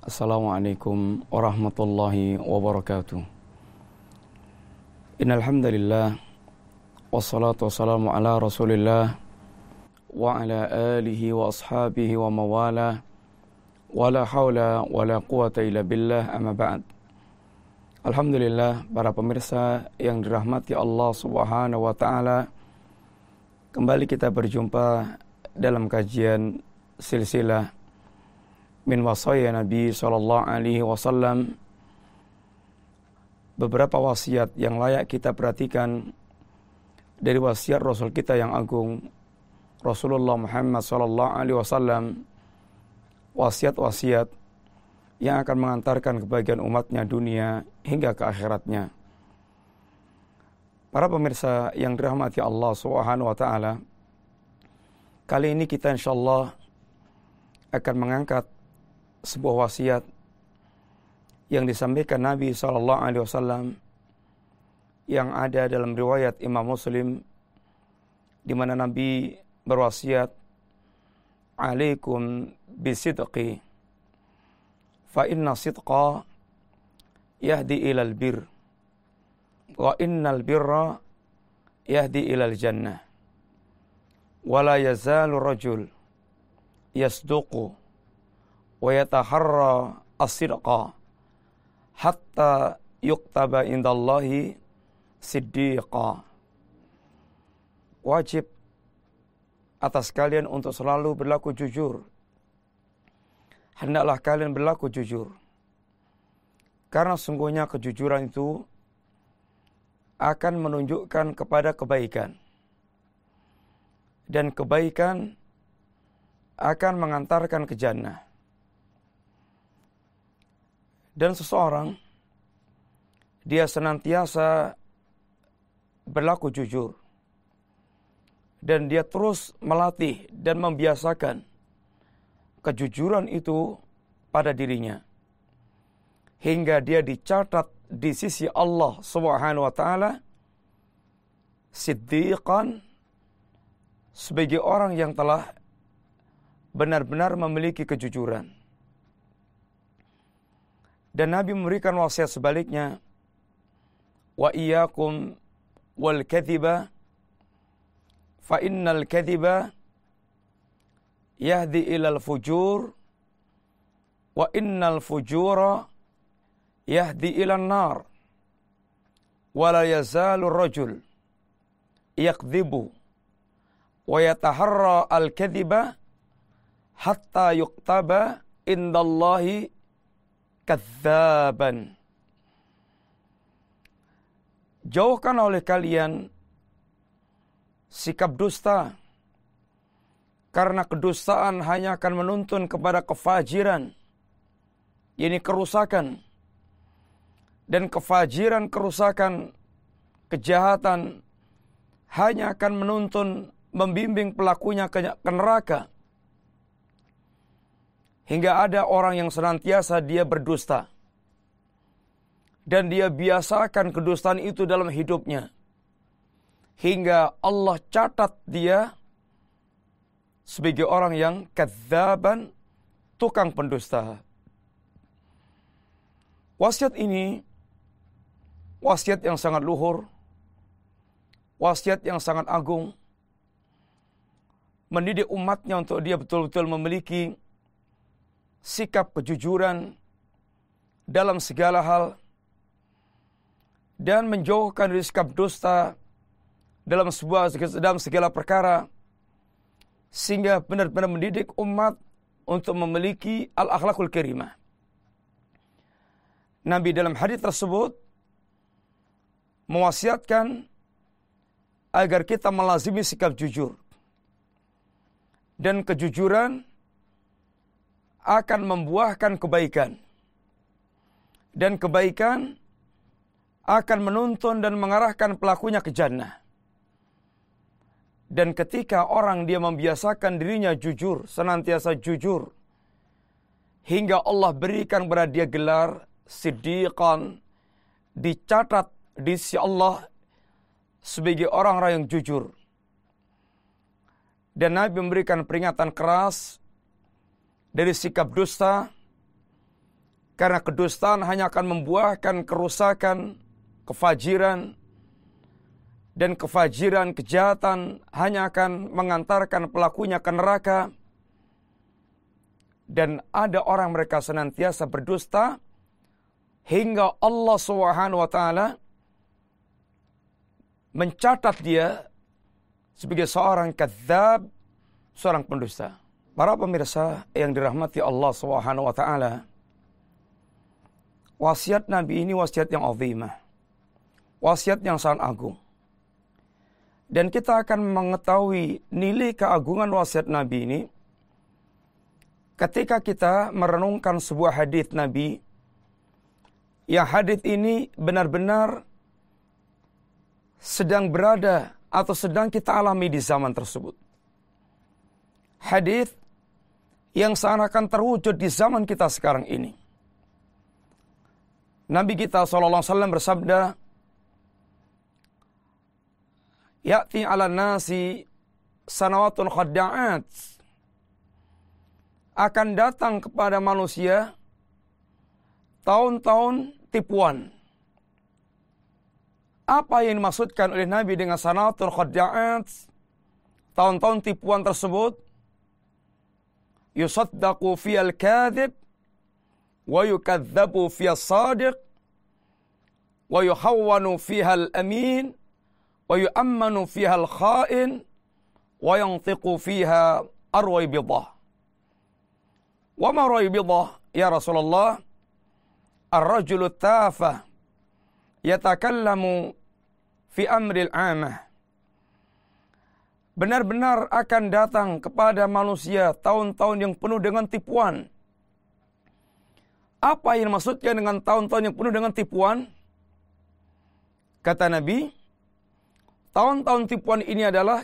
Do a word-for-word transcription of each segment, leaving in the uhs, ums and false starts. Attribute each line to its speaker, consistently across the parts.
Speaker 1: Assalamualaikum warahmatullahi wabarakatuh. Innal hamdalillah wassalatu wassalamu ala Rasulillah wa ala alihi wa ashabihi wa mawala wala haula wala quwata illa billah, amma ba'd. Alhamdulillah, para pemirsa yang dirahmati Allah Subhanahu wa taala, kembali kita berjumpa dalam kajian silsilah min wasaya Nabi sallallahu alaihi wasallam. Beberapa wasiat yang layak kita perhatikan dari wasiat Rasul kita yang agung, Rasulullah Muhammad sallallahu alaihi wasallam. Wasiat-wasiat yang akan mengantarkan kebahagiaan umatnya dunia hingga ke akhiratnya. Para pemirsa yang dirahmati Allah Subhanahu wa taala, kali ini kita insyaallah akan mengangkat sebuah wasiat yang disampaikan Nabi sallallahu alaihi wasallam yang ada dalam riwayat Imam Muslim, di mana Nabi berwasiat, "Alaikum bisidqi fa inna sidqa yahdi ilal bir wa innal birra yahdi ilal jannah wa la yazalu rajul yasduqu wa yataharra as-sidqa hatta yuktaba indallahi siddiqa." Wajib atas kalian untuk selalu berlaku jujur. Hendaklah kalian berlaku jujur, karena sungguhnya kejujuran itu akan menunjukkan kepada kebaikan, dan kebaikan akan mengantarkan ke jannah. Dan seseorang, dia senantiasa berlaku jujur, dan dia terus melatih dan membiasakan kejujuran itu pada dirinya, hingga dia dicatat di sisi Allah Subhanahu wa taala siddiqan, sebagai orang yang telah benar-benar memiliki kejujuran. Dan Nabi memberikan wasiat sebaliknya, wa iyyakum wal kadhiba fa innal kadhiba yahdi ilal fujur wa innal fujura yahdi ilan nar wa la yazalu rajul yakdhibu wa yataharra al kadhiba hatta yuktaba indallahi kadzaban. Jauhkan oleh kalian sikap dusta, karena kedustaan hanya akan menuntun kepada kefajiran, ini kerusakan. Dan kefajiran, kerusakan, kejahatan hanya akan menuntun, membimbing pelakunya ke neraka. Hingga ada orang yang senantiasa dia berdusta, dan dia biasakan kedustaan itu dalam hidupnya, hingga Allah catat dia sebagai orang yang kadzaban, tukang pendusta. Wasiat ini wasiat yang sangat luhur, wasiat yang sangat agung, mendidik umatnya untuk dia betul-betul memiliki sikap kejujuran dalam segala hal, dan menjauhkan dari sikap dusta dalam sebuah dalam segala perkara, sehingga benar-benar mendidik umat untuk memiliki al-akhlakul karimah. Nabi dalam hadis tersebut mewasiatkan agar kita melazimi sikap jujur, dan kejujuran akan membuahkan kebaikan, dan kebaikan akan menuntun dan mengarahkan pelakunya ke jannah. Dan ketika orang dia membiasakan dirinya jujur, senantiasa jujur, hingga Allah berikan kepada dia gelar siddiqan, dicatat di sisi Allah sebagai orang-orang yang jujur. Dan Nabi memberikan peringatan keras dari sikap dusta, Karena kedustaan hanya akan membuahkan kerusakan, kefajiran, dan kefajiran, kejahatan hanya akan mengantarkan pelakunya ke neraka. Dan ada orang mereka senantiasa berdusta hingga Allah Subhanahu wa taala mencatat dia sebagai seorang kadzab, seorang pendusta. Para pemirsa yang dirahmati Allah Subhanahu wa taala, wasiat Nabi ini wasiat yang azimah, wasiat yang sangat agung. Dan kita akan mengetahui nilai keagungan wasiat Nabi ini ketika kita merenungkan sebuah hadis Nabi, yang hadis ini benar-benar sedang berada atau sedang kita alami di zaman tersebut. Hadis yang seakan terwujud di zaman kita sekarang ini. Nabi kita shallallahu alaihi wasallam bersabda, "Ya'ti 'ala nasi sanawatun khadda'at." Akan datang kepada manusia tahun-tahun tipuan. Apa yang dimaksudkan oleh Nabi dengan sanawatun khadda'at? Tahun-tahun tipuan tersebut, yusaddaqu fiyal kadhib wa yukadzabu fiyas sadiq wa yuhawwanu fihal amin wa yu'ammanu fihal kha'in wa yantiqu fiha arwaybidah. Wa ma raybidah ya Rasulullah? Ar-rajulu tafah yatakallamu fi amril amah. Benar-benar akan datang kepada manusia tahun-tahun yang penuh dengan tipuan. Apa yang maksudnya dengan tahun-tahun yang penuh dengan tipuan? Kata Nabi, tahun-tahun tipuan ini adalah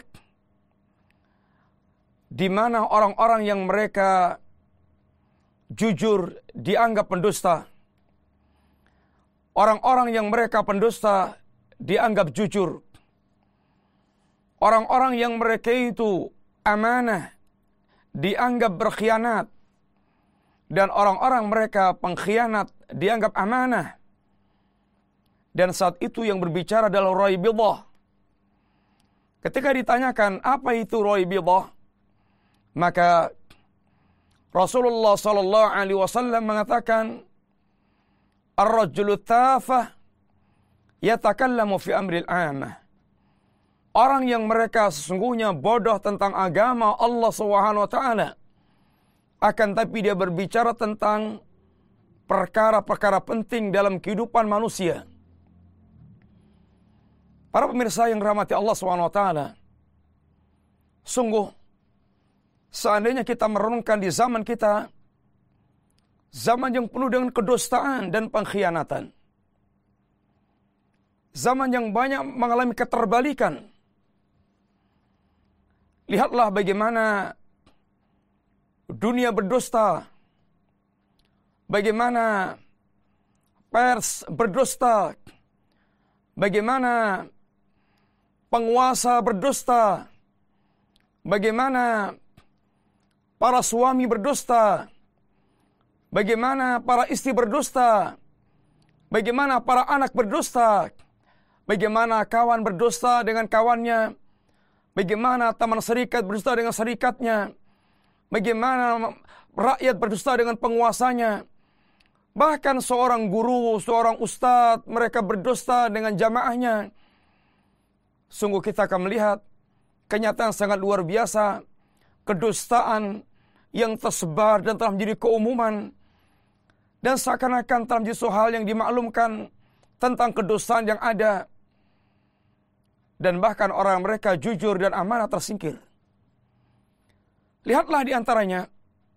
Speaker 1: di mana orang-orang yang mereka jujur dianggap pendusta. Orang-orang yang mereka pendusta dianggap jujur. Orang-orang yang mereka itu amanah dianggap berkhianat. Dan orang-orang mereka pengkhianat dianggap amanah. Dan saat itu yang berbicara adalah raybidah. Ketika ditanyakan apa itu raybidah, maka Rasulullah sallallahu alaihi wasallam mengatakan, ar-rajulu tafah yatakallamu fi amril amah. Orang yang mereka sesungguhnya bodoh tentang agama Allah Subhanahu wa taala, akan tapi dia berbicara tentang perkara-perkara penting dalam kehidupan manusia. Para pemirsa yang dirahmati Allah Subhanahu wa taala, sungguh seandainya kita merenungkan di zaman kita, zaman yang penuh dengan kedustaan dan pengkhianatan, zaman yang banyak mengalami keterbalikan. Lihatlah bagaimana dunia berdusta, bagaimana pers berdusta, bagaimana penguasa berdusta, bagaimana para suami berdusta, bagaimana para istri berdusta, bagaimana para anak berdusta, bagaimana kawan berdusta dengan kawannya, bagaimana teman serikat berdusta dengan serikatnya, bagaimana rakyat berdusta dengan penguasanya. Bahkan seorang guru, seorang ustadz, mereka berdusta dengan jamaahnya. Sungguh kita akan melihat kenyataan sangat luar biasa, kedustaan yang tersebar dan telah menjadi keumuman. Dan seakan-akan telah menjadi suatu hal yang dimaklumkan tentang kedustaan yang ada. Dan bahkan orang mereka jujur dan amanah tersingkir. Lihatlah di antaranya,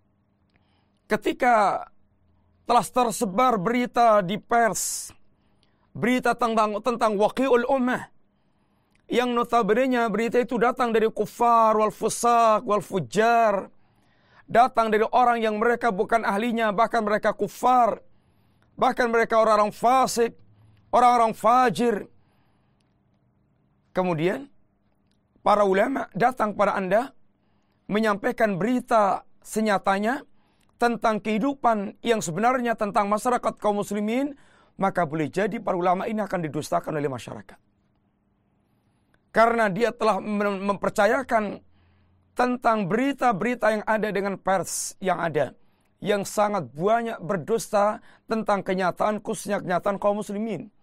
Speaker 1: ketika telah tersebar berita di pers, berita tentang tentang waqi'ul ummah, yang notabene berita itu datang dari kufar wal fusaq wal fujjar, datang dari orang yang mereka bukan ahlinya, bahkan mereka kufar, bahkan mereka orang-orang fasik, orang-orang fajir. Kemudian para ulama datang pada Anda menyampaikan berita senyatanya tentang kehidupan yang sebenarnya tentang masyarakat kaum muslimin, maka boleh jadi para ulama ini akan didustakan oleh masyarakat. Karena dia telah mempercayakan tentang berita-berita yang ada dengan pers yang ada, yang sangat banyak berdusta tentang kenyataan, khususnya kenyataan kaum muslimin.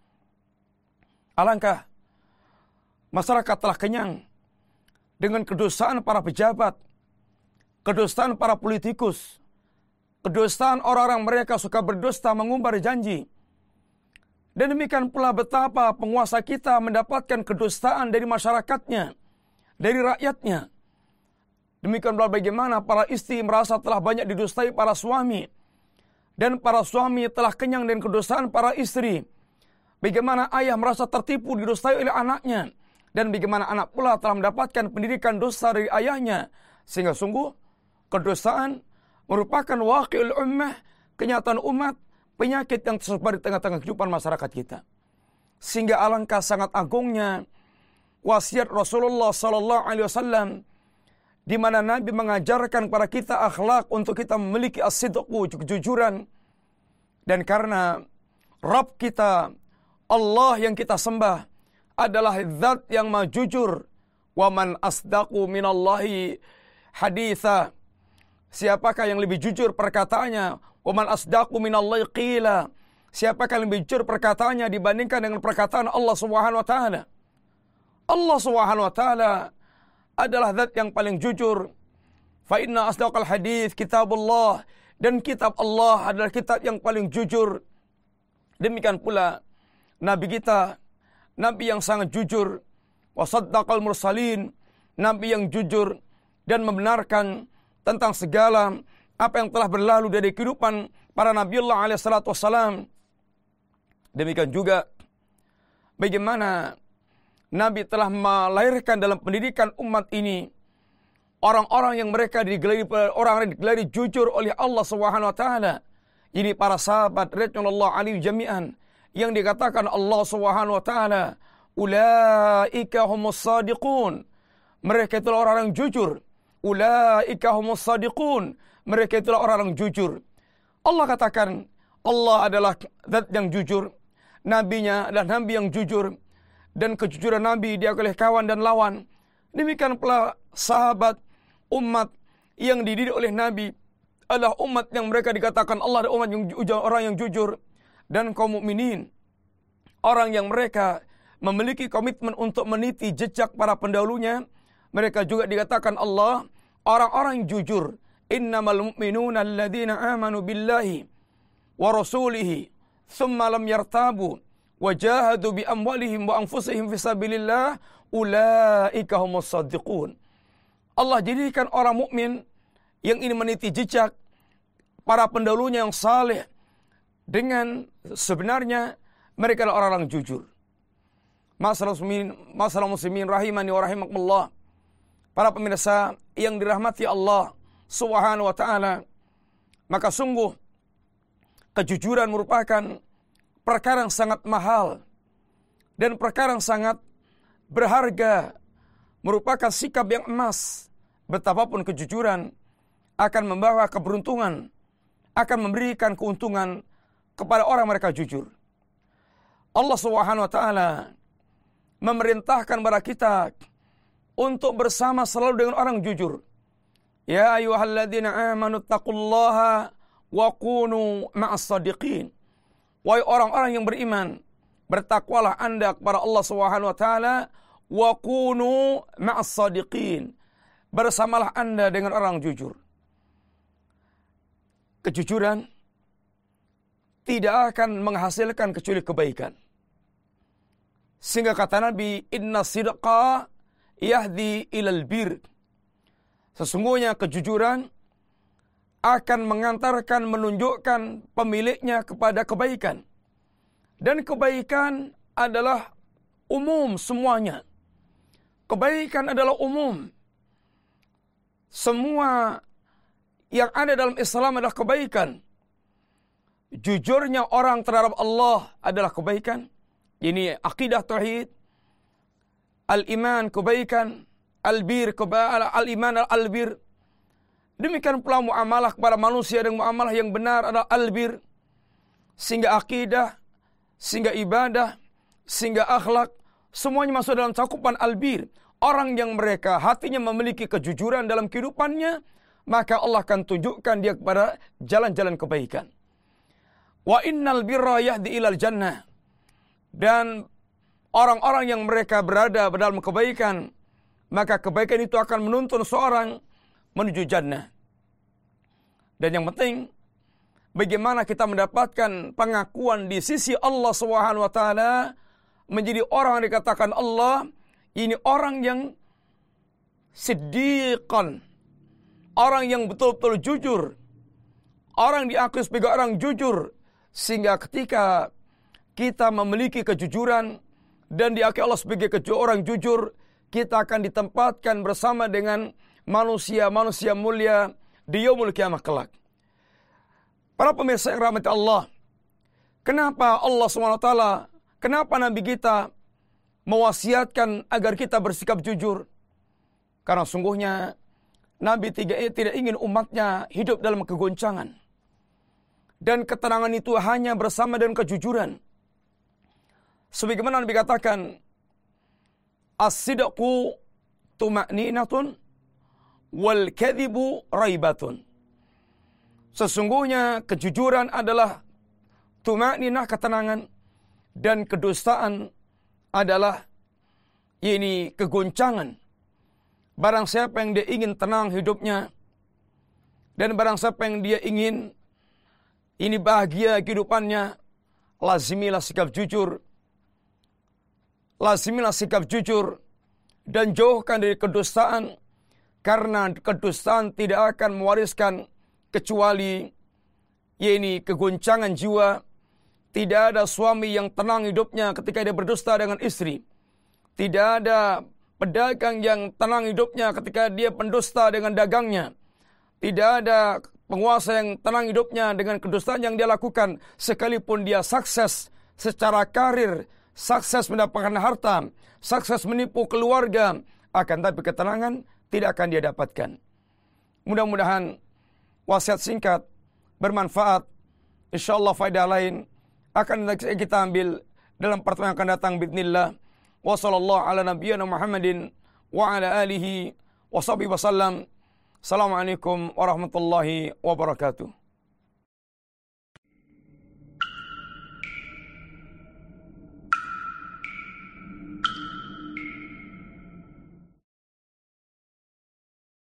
Speaker 1: Alangkah masyarakat telah kenyang dengan kedustaan para pejabat, kedustaan para politikus, kedustaan orang-orang mereka suka berdusta, mengumbar janji. Dan demikian pula betapa penguasa kita mendapatkan kedustaan dari masyarakatnya, dari rakyatnya. Demikian pula bagaimana para istri merasa telah banyak didustai para suami, dan para suami telah kenyang dengan kedustaan para istri. Bagaimana ayah merasa tertipu didustai oleh anaknya, dan bagaimana anak pula telah mendapatkan pendidikan dusta dari ayahnya. Sehingga sungguh kedustaan merupakan waqi'ul ummah, kenyataan umat, penyakit yang tersebar di tengah-tengah kehidupan masyarakat kita. Sehingga alangkah sangat agungnya wasiat Rasulullah sallallahu alaihi wasallam, di mana Nabi mengajarkan kepada kita akhlak untuk kita memiliki as-sidqu, kejujuran. Dan karena Rabb kita, Allah yang kita sembah, adalah zat yang maha jujur. Wa man asdaqu minallahi haditha. Siapakah yang lebih jujur perkataannya? Wa man asdaqu minallahi qila. Siapakah yang lebih jujur perkataannya dibandingkan dengan perkataan Allah Subhanahu wa taala? Allah Subhanahu wa taala adalah zat yang paling jujur. Fa inna asdaqal hadits kitabullah, dan kitab Allah adalah kitab yang paling jujur. Demikian pula nabi kita, nabi yang sangat jujur. Wa saddaqal mursalin, nabi yang jujur dan membenarkan tentang segala apa yang telah berlalu dari kehidupan para nabiullah alaihi salatu wassalam. Demikian juga bagaimana Nabi telah melahirkan dalam pendidikan umat ini orang-orang yang mereka digelari, orang yang digelari jujur oleh Allah Subhanahu wa taala. Ini para sahabat radhiyallahu alaihim jami'an yang dikatakan Allah Subhanahu wa taala, ulaika humus shadiqun. Mereka itulah orang yang jujur. Ulaika humus shadiqun. Mereka itulah orang yang jujur. Allah katakan Allah adalah zat yang jujur, nabinya adalah nabi yang jujur, dan kejujuran nabi diakui oleh kawan dan lawan. Demikian pula sahabat, umat yang dididik oleh nabi adalah umat yang mereka dikatakan Allah adalah umat yang jujur, orang yang jujur. Dan kaum mukminin, orang yang mereka memiliki komitmen untuk meniti jejak para pendahulunya, mereka juga dikatakan Allah orang-orang yang jujur. Innamal mu'minuna alladzina amanu billahi wa rasulihi thumma lam yartabu wa jahadu bi amwalihim wa anfusihim fisabilillah ulaika humus shadiqun. Allah jadikan orang mukmin yang ingin meniti jejak para pendahulunya yang saleh dengan sebenarnya mereka adalah orang-orang jujur. Masalah muslimin, masalah muslimin rahimani wa rahimakumullah. Para pemirsa yang dirahmati Allah Subhanahu wa ta'ala, maka sungguh kejujuran merupakan perkara yang sangat mahal dan perkara yang sangat berharga, merupakan sikap yang emas. Betapapun kejujuran akan membawa keberuntungan, akan memberikan keuntungan kepada orang mereka jujur. Allah Subhanahu wa ta'ala memerintahkan kepada kita untuk bersama selalu dengan orang jujur. Ya ayyuhalladzina amanu taqullaha wa kunu ma'as shadiqin. Wahai orang-orang yang beriman, bertakwalah Anda kepada Allah Subhanahu wa taala, wa kunu ma'as shadiqin. Bersamalah Anda dengan orang jujur. Kejujuran tidak akan menghasilkan kecuali kebaikan. Sehingga kata Nabi, inna sidqa yahdi ilal bir. Sesungguhnya kejujuran akan mengantarkan, menunjukkan pemiliknya kepada kebaikan. Dan kebaikan adalah umum semuanya. Kebaikan adalah umum. Semua yang ada dalam Islam adalah kebaikan. Jujurnya orang terhadap Allah adalah kebaikan. Ini akidah tauhid. Al-iman kebaikan. Al-bir, al-iman al-bir. Demikian pula muamalah kepada manusia dan muamalah yang benar adalah albir. Sehingga akidah, sehingga ibadah, sehingga akhlak, semuanya masuk dalam cakupan albir. Orang yang mereka hatinya memiliki kejujuran dalam kehidupannya, maka Allah akan tunjukkan dia kepada jalan-jalan kebaikan. Wa innal birra yahdi ilal jannah. Dan orang-orang yang mereka berada dalam kebaikan, maka kebaikan itu akan menuntun seorang menuju jannah. Dan yang penting, bagaimana kita mendapatkan pengakuan di sisi Allah Subhanahu wa taala menjadi orang yang dikatakan Allah ini orang yang siddiqan, orang yang betul-betul jujur, orang diakui sebagai orang jujur, sehingga ketika kita memiliki kejujuran dan diakui Allah sebagai orang jujur, kita akan ditempatkan bersama dengan manusia-manusia mulia di yaumul kiamah kelak. Para pemirsa yang rahmati Allah, kenapa Allah subhanahu wa taala, kenapa Nabi kita mewasiatkan agar kita bersikap jujur? Karena sungguhnya Nabi tidak ingin umatnya hidup dalam kegoncangan. Dan ketenangan itu hanya bersama dengan kejujuran. Sebagaimana Nabi katakan, as-sidqu tuma'ninatun wal kadhibu raibatun. Sesungguhnya kejujuran adalah tuma'ninah, ketenangan, dan kedustaan adalah ini kegoncangan. Barang siapa yang dia ingin tenang hidupnya, dan barang siapa yang dia ingin ini bahagia kehidupannya, lazimilah sikap jujur. Lazimilah sikap jujur dan jauhkan dari kedustaan, karena kedustaan tidak akan mewariskan kecuali yakni kegoncangan jiwa. Tidak ada suami yang tenang hidupnya ketika dia berdusta dengan istri. Tidak ada pedagang yang tenang hidupnya ketika dia pendusta dengan dagangnya. Tidak ada penguasa yang tenang hidupnya dengan kedustaan yang dia lakukan, sekalipun dia sukses secara karir, sukses mendapatkan harta, sukses menipu keluarga, akan tapi ketenangan tidak akan dia dapatkan. Mudah-mudahan wasiat singkat bermanfaat. Insyaallah faedah lain akan kita ambil dalam pertemuan yang akan datang bismillah. Wa sallallahu ala nabiyyina Muhammadin wa ala alihi wa sahbihi wasallam. Assalamualaikum warahmatullahi wabarakatuh.